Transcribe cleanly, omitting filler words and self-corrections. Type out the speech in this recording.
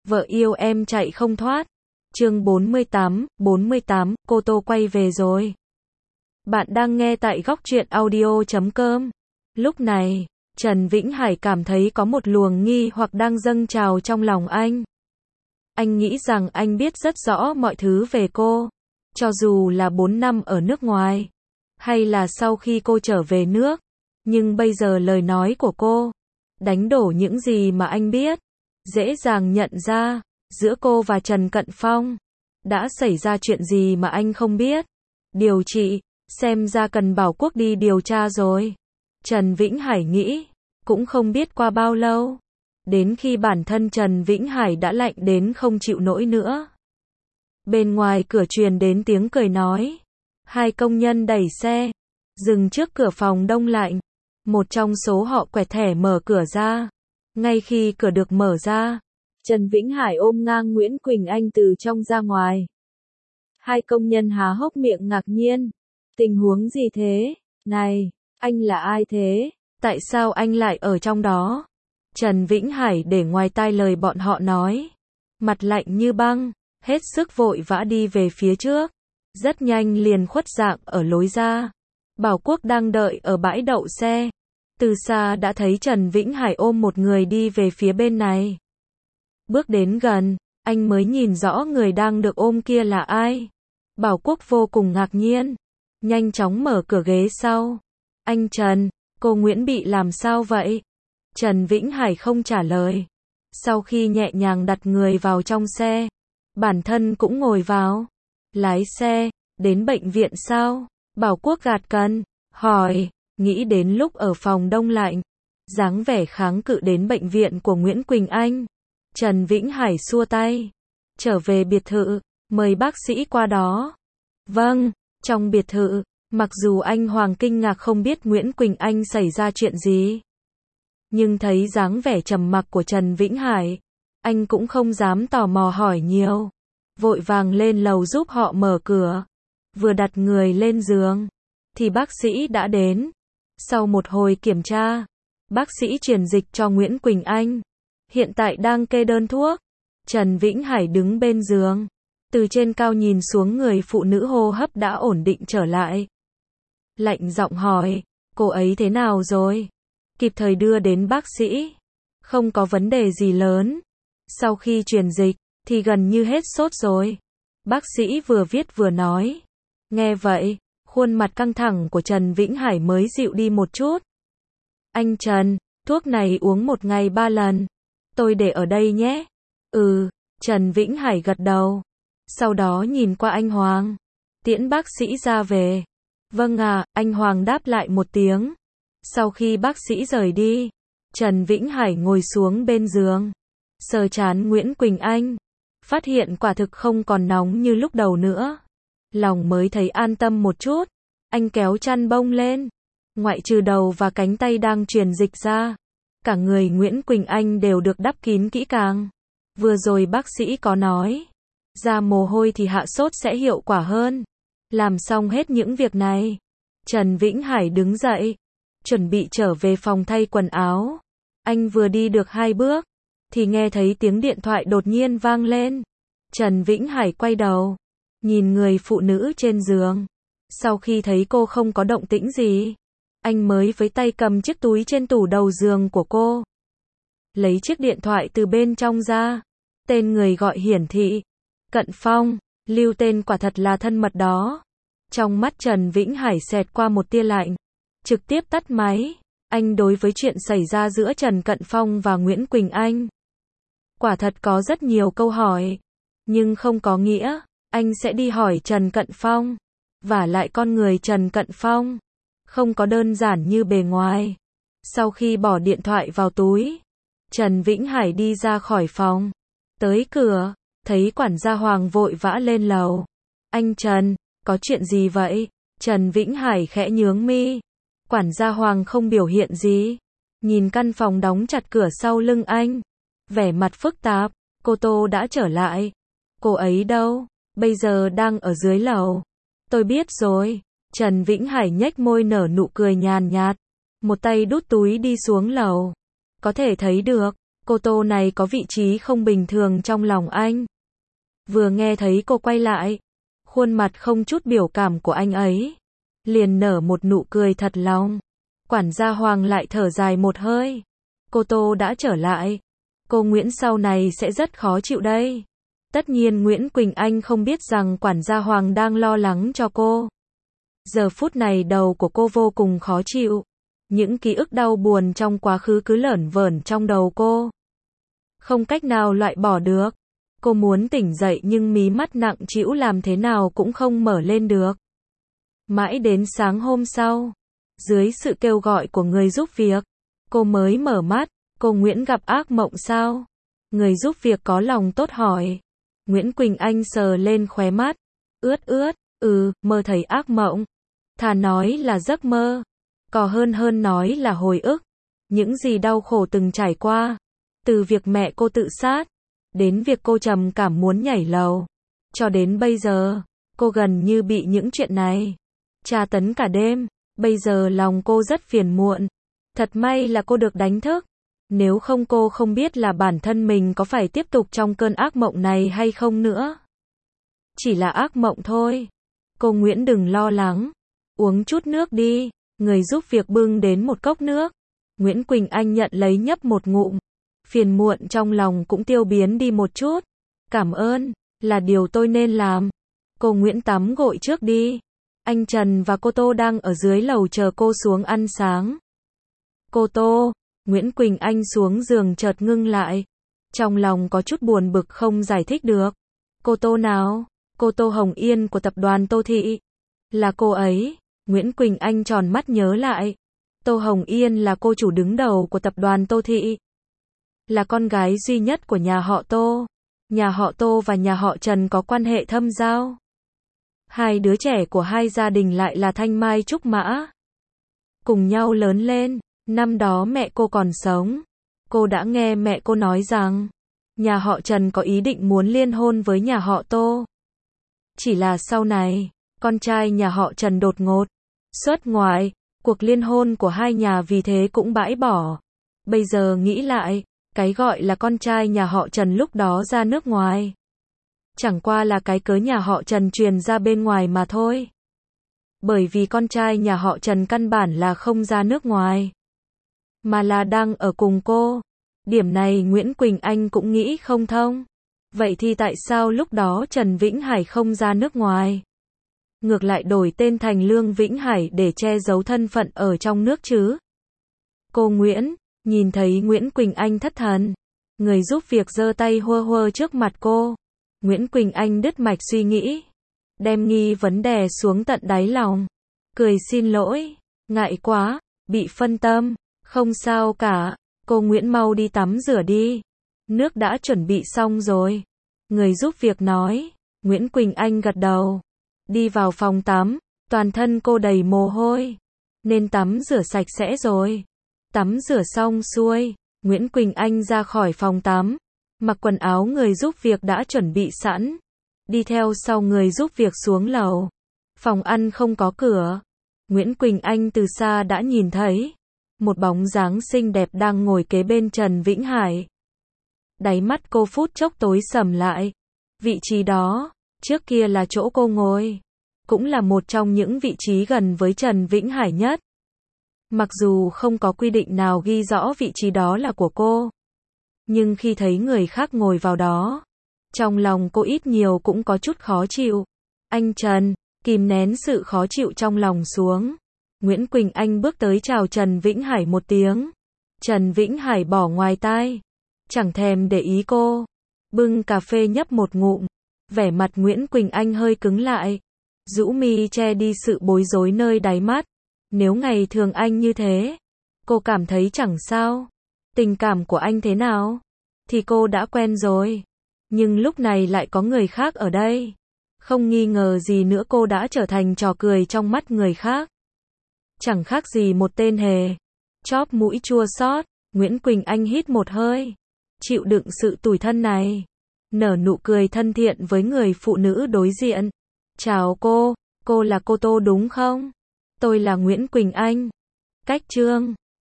Vợ yêu em chạy không thoát. Chương 48, cô Tô quay về rồi. Bạn đang nghe tại góc truyện audio.com. Lúc này, Trần Vĩnh Hải cảm thấy có một luồng nghi hoặc đang dâng trào trong lòng anh. Anh nghĩ rằng anh biết rất rõ mọi thứ về cô, cho dù là 4 năm ở nước ngoài, hay là sau khi cô trở về nước. Nhưng bây giờ lời nói của cô đánh đổ những gì mà anh biết. Dễ dàng nhận ra, giữa cô và Trần Cận Phong đã xảy ra chuyện gì mà anh không biết. Điều trị, xem ra cần Bảo Quốc đi điều tra rồi. Trần Vĩnh Hải nghĩ, cũng không biết qua bao lâu, đến khi bản thân Trần Vĩnh Hải đã lạnh đến không chịu nổi nữa. Bên ngoài cửa truyền đến tiếng cười nói. Hai công nhân đẩy xe, dừng trước cửa phòng đông lạnh. Một trong số họ quẹt thẻ mở cửa ra. Ngay khi cửa được mở ra, Trần Vĩnh Hải ôm ngang Nguyễn Quỳnh Anh từ trong ra ngoài. Hai công nhân há hốc miệng ngạc nhiên. Tình huống gì thế? Này, anh là ai thế? Tại sao anh lại ở trong đó? Trần Vĩnh Hải để ngoài tai lời bọn họ nói. Mặt lạnh như băng, hết sức vội vã đi về phía trước. Rất nhanh liền khuất dạng ở lối ra. Bảo Quốc đang đợi ở bãi đậu xe. Từ xa đã thấy Trần Vĩnh Hải ôm một người đi về phía bên này. Bước đến gần, anh mới nhìn rõ người đang được ôm kia là ai. Bảo Quốc vô cùng ngạc nhiên, nhanh chóng mở cửa ghế sau. Anh Trần, cô Nguyễn bị làm sao vậy? Trần Vĩnh Hải không trả lời. Sau khi nhẹ nhàng đặt người vào trong xe, bản thân cũng ngồi vào. Lái xe, đến bệnh viện sao? Bảo Quốc gạt cân, hỏi. Nghĩ đến lúc ở phòng đông lạnh, dáng vẻ kháng cự đến bệnh viện của Nguyễn Quỳnh Anh. Trần Vĩnh Hải xua tay. Trở về biệt thự, mời bác sĩ qua đó. Vâng, trong biệt thự, mặc dù anh Hoàng kinh ngạc không biết Nguyễn Quỳnh Anh xảy ra chuyện gì. Nhưng thấy dáng vẻ trầm mặc của Trần Vĩnh Hải, anh cũng không dám tò mò hỏi nhiều. Vội vàng lên lầu giúp họ mở cửa. Vừa đặt người lên giường, thì bác sĩ đã đến. Sau một hồi kiểm tra, bác sĩ truyền dịch cho Nguyễn Quỳnh Anh. Hiện tại đang kê đơn thuốc. Trần Vĩnh Hải đứng bên giường, từ trên cao nhìn xuống người phụ nữ hô hấp đã ổn định trở lại. Lạnh giọng hỏi, cô ấy thế nào rồi? Kịp thời đưa đến bác sĩ. Không có vấn đề gì lớn. Sau khi truyền dịch, thì gần như hết sốt rồi. Bác sĩ vừa viết vừa nói. Nghe vậy, khuôn mặt căng thẳng của Trần Vĩnh Hải mới dịu đi một chút. Anh Trần, thuốc này uống 1 ngày 3 lần. Tôi để ở đây nhé. Trần Vĩnh Hải gật đầu. Sau đó nhìn qua anh Hoàng. Tiễn bác sĩ ra về. Vâng ạ, anh Hoàng đáp lại một tiếng. Sau khi bác sĩ rời đi, Trần Vĩnh Hải ngồi xuống bên giường. Sờ trán Nguyễn Quỳnh Anh. Phát hiện quả thực không còn nóng như lúc đầu nữa. Lòng mới thấy an tâm một chút. Anh kéo chăn bông lên. Ngoại trừ đầu và cánh tay đang truyền dịch ra, cả người Nguyễn Quỳnh Anh đều được đắp kín kỹ càng. Vừa rồi bác sĩ có nói, ra mồ hôi thì hạ sốt sẽ hiệu quả hơn. Làm xong hết những việc này, Trần Vĩnh Hải đứng dậy, chuẩn bị trở về phòng thay quần áo. Anh vừa đi được 2 bước, thì nghe thấy tiếng điện thoại đột nhiên vang lên. Trần Vĩnh Hải quay đầu, nhìn người phụ nữ trên giường. Sau khi thấy cô không có động tĩnh gì, anh mới với tay cầm chiếc túi trên tủ đầu giường của cô. Lấy chiếc điện thoại từ bên trong ra. Tên người gọi hiển thị. Cận Phong, lưu tên quả thật là thân mật đó. Trong mắt Trần Vĩnh Hải xẹt qua một tia lạnh. Trực tiếp tắt máy. Anh đối với chuyện xảy ra giữa Trần Cận Phong và Nguyễn Quỳnh Anh, quả thật có rất nhiều câu hỏi. Nhưng không có nghĩa anh sẽ đi hỏi Trần Cận Phong. Vả lại con người Trần Cận Phong không có đơn giản như bề ngoài. Sau khi bỏ điện thoại vào túi, Trần Vĩnh Hải đi ra khỏi phòng. Tới cửa, thấy quản gia Hoàng vội vã lên lầu. Anh Trần, có chuyện gì vậy? Trần Vĩnh Hải khẽ nhướng mi. Quản gia Hoàng không biểu hiện gì. Nhìn căn phòng đóng chặt cửa sau lưng anh. Vẻ mặt phức tạp. Cô Tô đã trở lại. Cô ấy đâu? Bây giờ đang ở dưới lầu. Tôi biết rồi. Trần Vĩnh Hải nhếch môi nở nụ cười nhàn nhạt. Một tay đút túi đi xuống lầu. Có thể thấy được, Cô Tô này có vị trí không bình thường trong lòng anh. Vừa nghe thấy cô quay lại, khuôn mặt không chút biểu cảm của anh ấy liền nở một nụ cười thật lòng. Quản gia Hoàng lại thở dài một hơi. Cô Tô đã trở lại. Cô Nguyễn sau này sẽ rất khó chịu đây. Tất nhiên Nguyễn Quỳnh Anh không biết rằng quản gia Hoàng đang lo lắng cho cô. Giờ phút này đầu của cô vô cùng khó chịu. Những ký ức đau buồn trong quá khứ cứ lởn vởn trong đầu cô. Không cách nào loại bỏ được. Cô muốn tỉnh dậy nhưng mí mắt nặng trĩu làm thế nào cũng không mở lên được. Mãi đến sáng hôm sau, dưới sự kêu gọi của người giúp việc, cô mới mở mắt. Cô Nguyễn gặp ác mộng sao? Người giúp việc có lòng tốt hỏi. Nguyễn Quỳnh Anh sờ lên khóe mắt. Ướt ướt, mơ thấy ác mộng. Thà nói là giấc mơ. Có hơn nói là hồi ức. Những gì đau khổ từng trải qua. Từ việc mẹ cô tự sát, đến việc cô trầm cảm muốn nhảy lầu. Cho đến bây giờ, cô gần như bị những chuyện này tra tấn cả đêm. Bây giờ lòng cô rất phiền muộn. Thật may là cô được đánh thức. Nếu không cô không biết là bản thân mình có phải tiếp tục trong cơn ác mộng này hay không nữa. Chỉ là ác mộng thôi. Cô Nguyễn đừng lo lắng. Uống chút nước đi. Người giúp việc bưng đến một cốc nước. Nguyễn Quỳnh Anh nhận lấy nhấp một ngụm. Phiền muộn trong lòng cũng tiêu biến đi một chút. Cảm ơn, là điều tôi nên làm. Cô Nguyễn tắm gội trước đi. Anh Trần và cô Tô đang ở dưới lầu chờ cô xuống ăn sáng. Cô Tô, Nguyễn Quỳnh Anh xuống giường chợt ngưng lại. Trong lòng có chút buồn bực không giải thích được. Cô Tô nào? Cô Tô Hồng Yên của tập đoàn Tô Thị. Là cô ấy. Nguyễn Quỳnh Anh tròn mắt nhớ lại. Tô Hồng Yên là cô chủ đứng đầu của tập đoàn Tô Thị. Là con gái duy nhất của nhà họ Tô. Nhà họ Tô và nhà họ Trần có quan hệ thâm giao. Hai đứa trẻ của hai gia đình lại là Thanh Mai Trúc Mã. Cùng nhau lớn lên. Năm đó mẹ cô còn sống. Cô đã nghe mẹ cô nói rằng nhà họ Trần có ý định muốn liên hôn với nhà họ Tô. Chỉ là sau này, con trai nhà họ Trần đột ngột xuất ngoại, cuộc liên hôn của hai nhà vì thế cũng bãi bỏ. Bây giờ nghĩ lại, cái gọi là con trai nhà họ Trần lúc đó ra nước ngoài. Chẳng qua là cái cớ nhà họ Trần truyền ra bên ngoài mà thôi. Bởi vì con trai nhà họ Trần căn bản là không ra nước ngoài, mà là đang ở cùng cô. Điểm này Nguyễn Quỳnh Anh cũng nghĩ không thông. Vậy thì tại sao lúc đó Trần Vĩnh Hải không ra nước ngoài? Ngược lại đổi tên thành Lương Vĩnh Hải để che giấu thân phận ở trong nước chứ? Cô Nguyễn, nhìn thấy Nguyễn Quỳnh Anh thất thần. Người giúp việc giơ tay hơ hơ trước mặt cô. Nguyễn Quỳnh Anh đứt mạch suy nghĩ. Đem nghi vấn đề xuống tận đáy lòng. Cười xin lỗi. Ngại quá, bị phân tâm. Không sao cả. Cô Nguyễn mau đi tắm rửa đi. Nước đã chuẩn bị xong rồi. Người giúp việc nói. Nguyễn Quỳnh Anh gật đầu. Đi vào phòng tắm. Toàn thân cô đầy mồ hôi. Nên tắm rửa sạch sẽ rồi. Tắm rửa xong xuôi. Nguyễn Quỳnh Anh ra khỏi phòng tắm. Mặc quần áo người giúp việc đã chuẩn bị sẵn. Đi theo sau người giúp việc xuống lầu. Phòng ăn không có cửa. Nguyễn Quỳnh Anh từ xa đã nhìn thấy một bóng dáng xinh đẹp đang ngồi kế bên Trần Vĩnh Hải. Đáy mắt cô phút chốc tối sầm lại. Vị trí đó, trước kia là chỗ cô ngồi. Cũng là một trong những vị trí gần với Trần Vĩnh Hải nhất. Mặc dù không có quy định nào ghi rõ vị trí đó là của cô. Nhưng khi thấy người khác ngồi vào đó, trong lòng cô ít nhiều cũng có chút khó chịu. Anh Trần, kìm nén sự khó chịu trong lòng xuống. Nguyễn Quỳnh Anh bước tới chào Trần Vĩnh Hải một tiếng. Trần Vĩnh Hải bỏ ngoài tai. Chẳng thèm để ý cô. Bưng cà phê nhấp một ngụm. Vẻ mặt Nguyễn Quỳnh Anh hơi cứng lại. Rũ mi che đi sự bối rối nơi đáy mắt. Nếu ngày thường anh như thế, cô cảm thấy chẳng sao. Tình cảm của anh thế nào? Thì cô đã quen rồi. Nhưng lúc này lại có người khác ở đây. Không nghi ngờ gì nữa cô đã trở thành trò cười trong mắt người khác. Chẳng khác gì một tên hề. Chóp mũi chua xót. Nguyễn Quỳnh Anh hít một hơi. Chịu đựng sự tủi thân này. Nở nụ cười thân thiện với người phụ nữ đối diện. Chào cô là cô Tô đúng không? Tôi là Nguyễn Quỳnh Anh. Cách chương